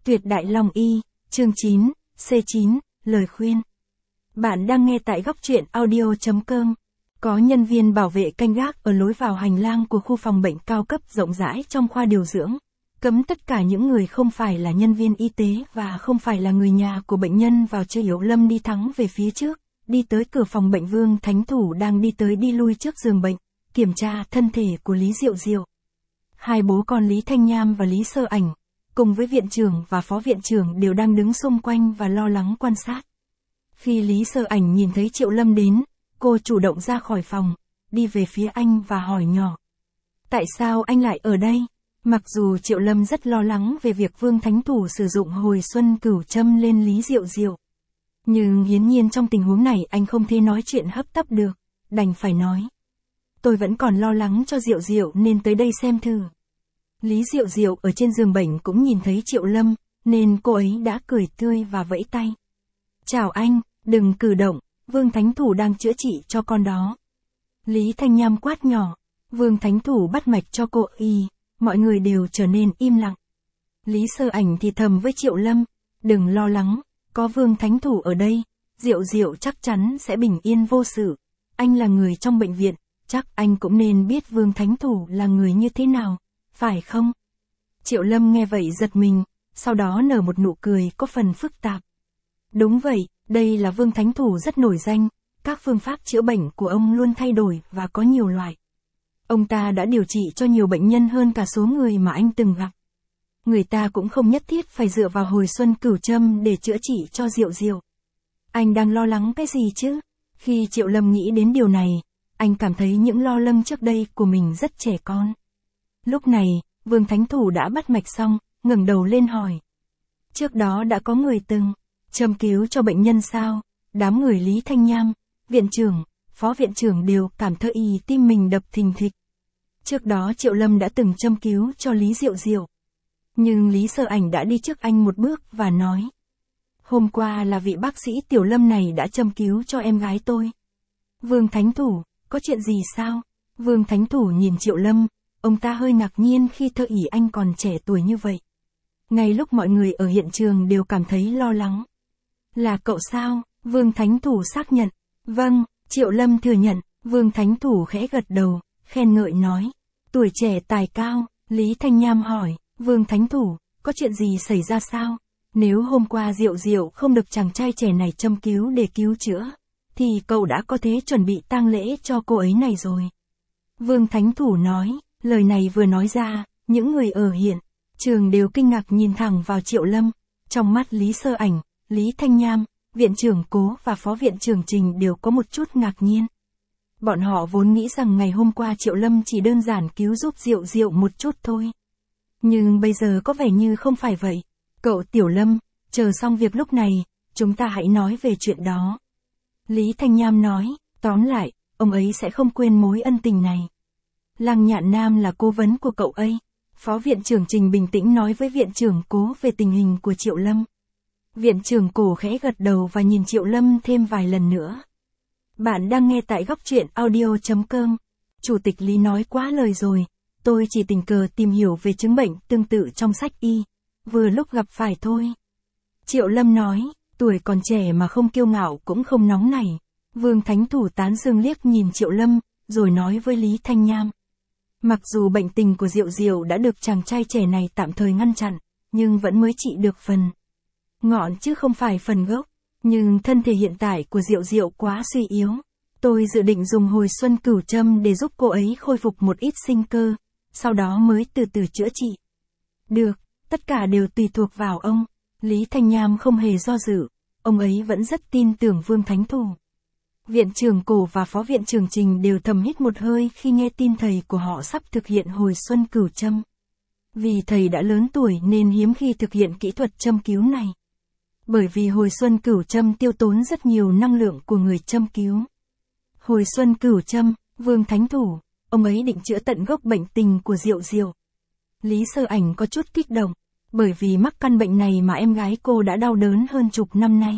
Tuyệt Đại Long Y, chương 9, C9, lời khuyên. Bạn đang nghe tại góc truyện audio.com. Có nhân viên bảo vệ canh gác ở lối vào hành lang của khu phòng bệnh cao cấp rộng rãi trong khoa điều dưỡng. Cấm tất cả những người không phải là nhân viên y tế và không phải là người nhà của bệnh nhân vào chơi. Yểu Lâm đi thẳng về phía trước, đi tới cửa phòng bệnh. Vương Thánh Thủ đang đi tới đi lui trước giường bệnh, kiểm tra thân thể của Lý Diệu Diệu. Hai bố con Lý Thanh Nham và Lý Sơ Ảnh, cùng với viện trưởng và phó viện trưởng đều đang đứng xung quanh và lo lắng quan sát. Khi Lý Sơ Ảnh nhìn thấy Triệu Lâm đến, cô chủ động ra khỏi phòng, đi về phía anh và hỏi nhỏ. Tại sao anh lại ở đây? Mặc dù Triệu Lâm rất lo lắng về việc Vương Thánh Thủ sử dụng hồi xuân cửu châm lên Lý Diệu Diệu. Nhưng hiển nhiên trong tình huống này anh không thể nói chuyện hấp tấp được, đành phải nói. Tôi vẫn còn lo lắng cho Diệu Diệu nên tới đây xem thử. Lý Diệu Diệu ở trên giường bệnh cũng nhìn thấy Triệu Lâm, nên cô ấy đã cười tươi và vẫy tay. Chào anh, đừng cử động, Vương Thánh Thủ đang chữa trị cho con đó. Lý Thanh Nham quát nhỏ, Vương Thánh Thủ bắt mạch cho cô y, mọi người đều trở nên im lặng. Lý Sơ Ảnh thì thầm với Triệu Lâm, đừng lo lắng, có Vương Thánh Thủ ở đây, Diệu Diệu chắc chắn sẽ bình yên vô sự. Anh là người trong bệnh viện, chắc anh cũng nên biết Vương Thánh Thủ là người như thế nào, phải không? Triệu Lâm nghe vậy giật mình, sau đó nở một nụ cười có phần phức tạp. Đúng vậy, đây là Vương Thánh Thủ rất nổi danh, các phương pháp chữa bệnh của ông luôn thay đổi và có nhiều loại. Ông ta đã điều trị cho nhiều bệnh nhân hơn cả số người mà anh từng gặp. Người ta cũng không nhất thiết phải dựa vào hồi xuân cửu châm để chữa trị cho Diệu Diệu. Anh đang lo lắng cái gì chứ? Khi Triệu Lâm nghĩ đến điều này, anh cảm thấy những lo lắng trước đây của mình rất trẻ con. Lúc này, Vương Thánh Thủ đã bắt mạch xong, ngẩng đầu lên hỏi. Trước đó đã có người từng châm cứu cho bệnh nhân sao? Đám người Lý Thanh Nham, viện trưởng, phó viện trưởng đều cảm thấy tim mình đập thình thịch. Trước đó Triệu Lâm đã từng châm cứu cho Lý Diệu Diệu. Nhưng Lý Sơ Ảnh đã đi trước anh một bước và nói. Hôm qua là vị bác sĩ Tiểu Lâm này đã châm cứu cho em gái tôi. Vương Thánh Thủ, có chuyện gì sao? Vương Thánh Thủ nhìn Triệu Lâm, ông ta hơi ngạc nhiên khi thơ ỷ anh còn trẻ tuổi như vậy. Ngay lúc mọi người ở hiện trường đều cảm thấy lo lắng. Là cậu sao? Vương Thánh Thủ xác nhận. Vâng, Triệu Lâm thừa nhận. Vương Thánh Thủ khẽ gật đầu, khen ngợi nói. Tuổi trẻ tài cao. Lý Thanh Nham hỏi, Vương Thánh Thủ, có chuyện gì xảy ra sao? Nếu hôm qua Diệu Diệu không được chàng trai trẻ này châm cứu để cứu chữa, thì cậu đã có thể chuẩn bị tang lễ cho cô ấy này rồi. Vương Thánh Thủ nói, lời này vừa nói ra, những người ở hiện trường đều kinh ngạc nhìn thẳng vào Triệu Lâm. Trong mắt Lý Sơ Ảnh, Lý Thanh Nham, viện trưởng Cố và phó viện trưởng Trình đều có một chút ngạc nhiên. Bọn họ vốn nghĩ rằng ngày hôm qua Triệu Lâm chỉ đơn giản cứu giúp Diệu Diệu một chút thôi. Nhưng bây giờ có vẻ như không phải vậy. Cậu Tiểu Lâm, chờ xong việc lúc này, chúng ta hãy nói về chuyện đó. Lý Thanh Nham nói, tóm lại, ông ấy sẽ không quên mối ân tình này. Lăng Nhạn Nam là cố vấn của cậu ấy. Phó viện trưởng Trình bình tĩnh nói với viện trưởng Cố về tình hình của Triệu Lâm. Viện trưởng Cổ khẽ gật đầu và nhìn Triệu Lâm thêm vài lần nữa. Bạn đang nghe tại góc truyện audio.com. Chủ tịch Lý nói quá lời rồi, tôi chỉ tình cờ tìm hiểu về chứng bệnh tương tự trong sách y, vừa lúc gặp phải thôi. Triệu Lâm nói, tuổi còn trẻ mà không kiêu ngạo cũng không nóng nảy. Vương Thánh Thủ tán dương liếc nhìn Triệu Lâm, rồi nói với Lý Thanh Nham. Mặc dù bệnh tình của Diệu Diệu đã được chàng trai trẻ này tạm thời ngăn chặn, nhưng vẫn mới trị được phần ngọn chứ không phải phần gốc. Nhưng thân thể hiện tại của Diệu Diệu quá suy yếu. Tôi dự định dùng hồi xuân cửu châm để giúp cô ấy khôi phục một ít sinh cơ, sau đó mới từ từ chữa trị. Được, tất cả đều tùy thuộc vào ông. Lý Thanh Nham không hề do dự, ông ấy vẫn rất tin tưởng Vương Thánh Thủ. Viện trưởng Cổ và phó viện trưởng Trình đều thầm hít một hơi khi nghe tin thầy của họ sắp thực hiện hồi xuân cửu châm. Vì thầy đã lớn tuổi nên hiếm khi thực hiện kỹ thuật châm cứu này. Bởi vì hồi xuân cửu châm tiêu tốn rất nhiều năng lượng của người châm cứu. Hồi xuân cửu châm, Vương Thánh Thủ, ông ấy định chữa tận gốc bệnh tình của Diệu Diệu. Lý Sơ Ảnh có chút kích động, bởi vì mắc căn bệnh này mà em gái cô đã đau đớn hơn chục năm nay.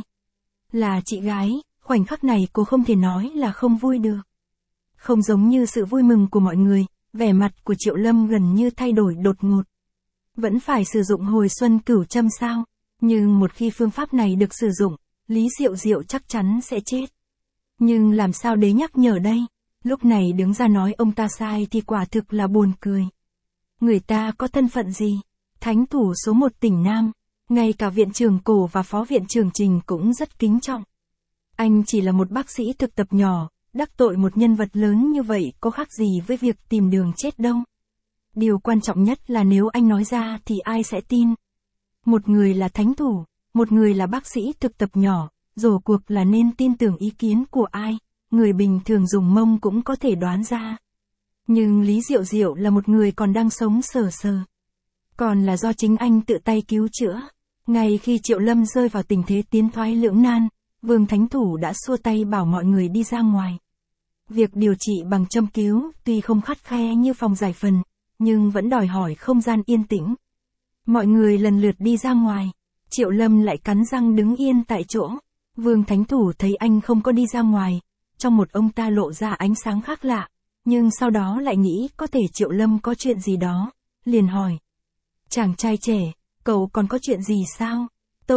Là chị gái, khoảnh khắc này cô không thể nói là không vui được. Không giống như sự vui mừng của mọi người, vẻ mặt của Triệu Lâm gần như thay đổi đột ngột. Vẫn phải sử dụng hồi xuân cửu châm sao? Nhưng một khi phương pháp này được sử dụng, Lý Diệu Diệu chắc chắn sẽ chết. Nhưng làm sao đế nhắc nhở đây? Lúc này đứng ra nói ông ta sai thì quả thực là buồn cười. Người ta có thân phận gì? Thánh thủ số 1 tỉnh Nam, ngay cả viện trưởng Cổ và phó viện trưởng Trình cũng rất kính trọng. Anh chỉ là một bác sĩ thực tập nhỏ, đắc tội một nhân vật lớn như vậy có khác gì với việc tìm đường chết đâu. Điều quan trọng nhất là nếu anh nói ra thì ai sẽ tin. Một người là thánh thủ, một người là bác sĩ thực tập nhỏ, rốt cuộc là nên tin tưởng ý kiến của ai, người bình thường dùng mông cũng có thể đoán ra. Nhưng Lý Diệu Diệu là một người còn đang sống sờ sờ. Còn là do chính anh tự tay cứu chữa. Ngay khi Triệu Lâm rơi vào tình thế tiến thoái lưỡng nan, Vương Thánh Thủ đã xua tay bảo mọi người đi ra ngoài. Việc điều trị bằng châm cứu tuy không khắt khe như phòng giải phần, nhưng vẫn đòi hỏi không gian yên tĩnh. Mọi người lần lượt đi ra ngoài, Triệu Lâm lại cắn răng đứng yên tại chỗ. Vương Thánh Thủ thấy anh không có đi ra ngoài, trong một ông ta lộ ra ánh sáng khác lạ, nhưng sau đó lại nghĩ có thể Triệu Lâm có chuyện gì đó, liền hỏi. Chàng trai trẻ, cậu còn có chuyện gì sao?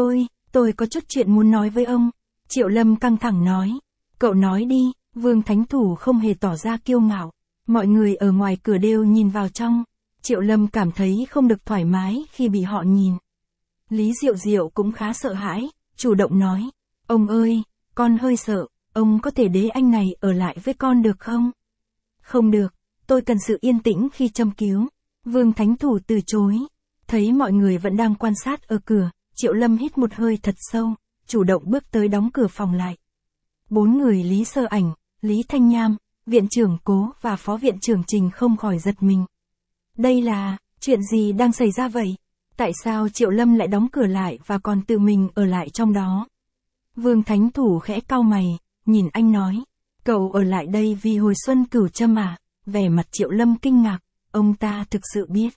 Tôi có chút chuyện muốn nói với ông. Triệu Lâm căng thẳng nói. Cậu nói đi. Vương Thánh Thủ không hề tỏ ra kiêu ngạo. Mọi người ở ngoài cửa đều nhìn vào trong. Triệu Lâm cảm thấy không được thoải mái khi bị họ nhìn. Lý Diệu Diệu cũng khá sợ hãi, chủ động nói. Ông ơi, con hơi sợ, ông có thể để anh này ở lại với con được không? Không được, tôi cần sự yên tĩnh khi châm cứu. Vương Thánh Thủ từ chối. Thấy mọi người vẫn đang quan sát ở cửa, Triệu Lâm hít một hơi thật sâu, chủ động bước tới đóng cửa phòng lại. 4 người Lý Sơ Ảnh, Lý Thanh Nham, viện trưởng Cố và phó viện trưởng Trình không khỏi giật mình. Đây là, chuyện gì đang xảy ra vậy? Tại sao Triệu Lâm lại đóng cửa lại và còn tự mình ở lại trong đó? Vương Thánh Thủ khẽ cau mày, nhìn anh nói. Cậu ở lại đây vì hồi xuân cửu châm à? Vẻ mặt Triệu Lâm kinh ngạc, ông ta thực sự biết.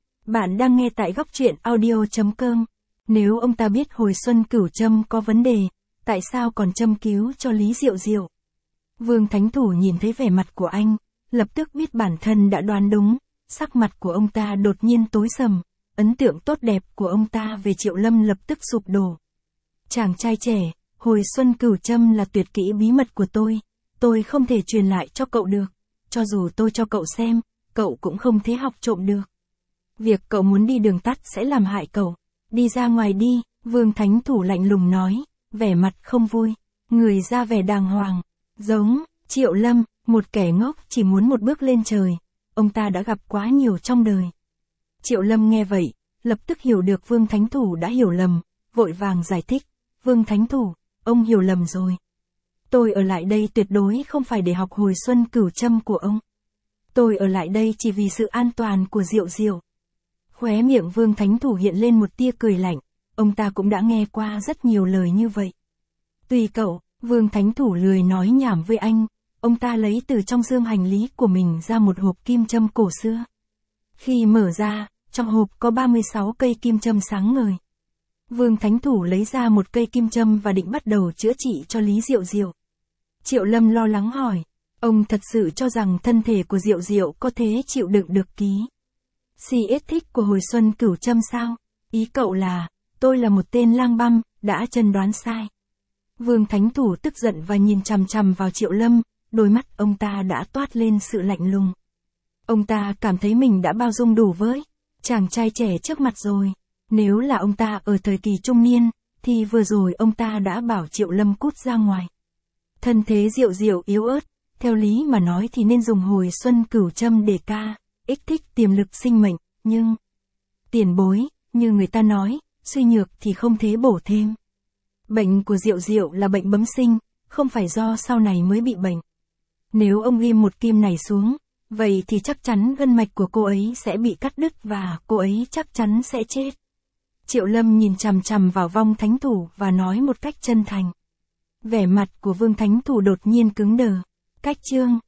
Bạn đang nghe tại góc truyện audio.com. Nếu ông ta biết hồi xuân cửu châm có vấn đề, tại sao còn châm cứu cho Lý Diệu Diệu? Vương Thánh Thủ nhìn thấy vẻ mặt của anh, lập tức biết bản thân đã đoán đúng, sắc mặt của ông ta đột nhiên tối sầm, ấn tượng tốt đẹp của ông ta về Triệu Lâm lập tức sụp đổ. Chàng trai trẻ, hồi xuân cửu châm là tuyệt kỹ bí mật của tôi không thể truyền lại cho cậu được, cho dù tôi cho cậu xem, cậu cũng không thể học trộm được. Việc cậu muốn đi đường tắt sẽ làm hại cậu. Đi ra ngoài đi, Vương Thánh Thủ lạnh lùng nói, vẻ mặt không vui, người ra vẻ đàng hoàng, giống Triệu Lâm, một kẻ ngốc chỉ muốn một bước lên trời, ông ta đã gặp quá nhiều trong đời. Triệu Lâm nghe vậy, lập tức hiểu được Vương Thánh Thủ đã hiểu lầm, vội vàng giải thích, Vương Thánh Thủ, ông hiểu lầm rồi. Tôi ở lại đây tuyệt đối không phải để học hồi xuân cửu châm của ông. Tôi ở lại đây chỉ vì sự an toàn của Diệu Diệu. Khóe miệng Vương Thánh Thủ hiện lên một tia cười lạnh, ông ta cũng đã nghe qua rất nhiều lời như vậy. Tùy cậu, Vương Thánh Thủ lười nói nhảm với anh, ông ta lấy từ trong dương hành lý của mình ra một hộp kim châm cổ xưa. Khi mở ra, trong hộp có 36 cây kim châm sáng ngời. Vương Thánh Thủ lấy ra một cây kim châm và định bắt đầu chữa trị cho Lý Diệu Diệu. Triệu Lâm lo lắng hỏi, ông thật sự cho rằng thân thể của Diệu Diệu có thể chịu đựng được ký CX thích của hồi xuân cửu châm sao? Ý cậu là, tôi là một tên lang băm, đã chẩn đoán sai. Vương Thánh Thủ tức giận và nhìn chằm chằm vào Triệu Lâm, đôi mắt ông ta đã toát lên sự lạnh lùng. Ông ta cảm thấy mình đã bao dung đủ với chàng trai trẻ trước mặt rồi. Nếu là ông ta ở thời kỳ trung niên, thì vừa rồi ông ta đã bảo Triệu Lâm cút ra ngoài. Thân thế Diệu Diệu yếu ớt, theo lý mà nói thì nên dùng hồi xuân cửu châm để kích thích tiềm lực sinh mệnh, nhưng tiền bối, như người ta nói, suy nhược thì không thể bổ thêm. Bệnh của Diệu Diệu là bệnh bẩm sinh, không phải do sau này mới bị bệnh. Nếu ông ghim một kim này xuống, vậy thì chắc chắn gân mạch của cô ấy sẽ bị cắt đứt và cô ấy chắc chắn sẽ chết. Triệu Lâm nhìn chằm chằm vào Vong Thánh Thủ và nói một cách chân thành. Vẻ mặt của Vương Thánh Thủ đột nhiên cứng đờ. Cách chương